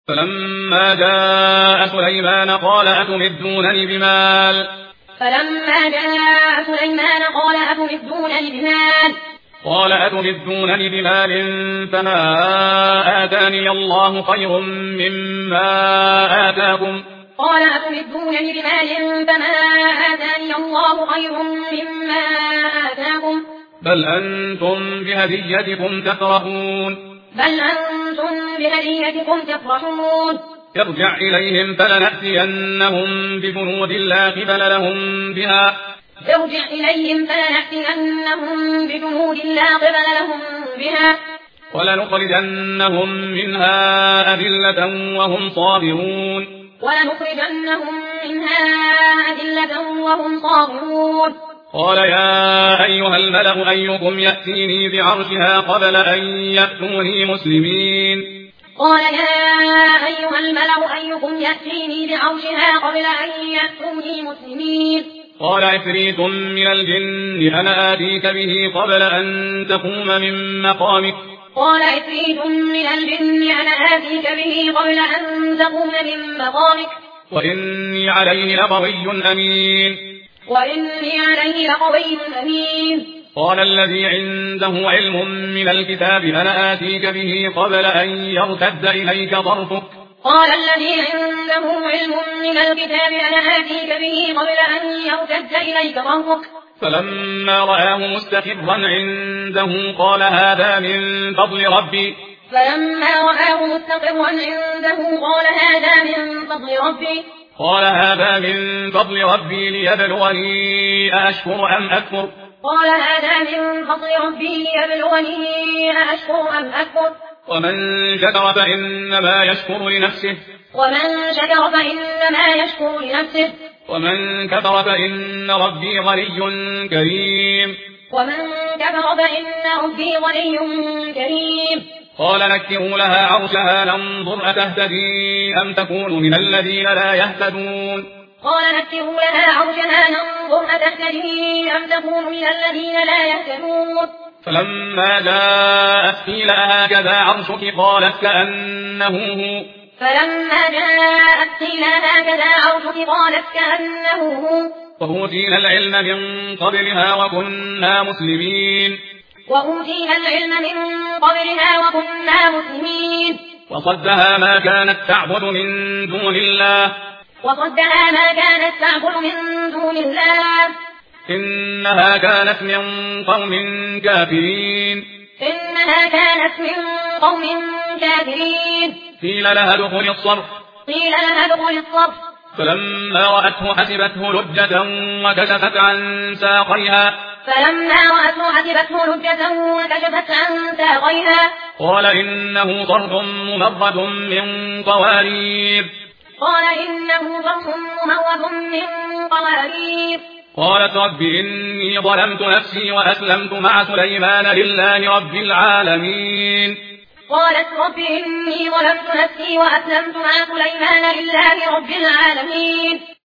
فلما جاء سليمان قال أتمدونني بمال قال أتمدونني بمال فما آتاني الله خير مما آتاكم بل أنتم بهديتكم تفرحون ارجع إليهم فلنأتينهم بجنود لا قبل لهم بها ولنخرجنهم منها أذلة وهم صاغرون قال يا أيها الملأ أيكم يأتيني بعرشها قبل أن يأتوني مسلمين قال عفريت من الجن أنا آتيك به قبل أن تقوم من مقامك وإني عليه لقوي أمين قال الذي عنده علم من الكتاب أنا آتيك به قبل أن يرتد إليك طرفك فلما رآه مستقرا عنده قال هذا من فضل ربي ليبلوني أأشكر أم أكفر ومن شكر فإنما يشكر لنفسه ومن كفر فإن ربي غني كريم قال نكروا لها عرشها ننظر أتهتدي أم تكون من الذين لا يهتدون فلما جاءت قيل هكذا عرشك قالت كأنه هو وأوتينا العلم من قبلها وكنا مسلمين وصدها ما كانت تعبد من دون الله إنها كانت من قوم كافرين قيل لها ادخل الصرح فلما رأته حسبته لجة وكشفت عن ساقيها قال إنه صرح ممرد من قوارير قالت رب إني ظلمت نفسي وأسلمت مع سليمان لله رب العالمين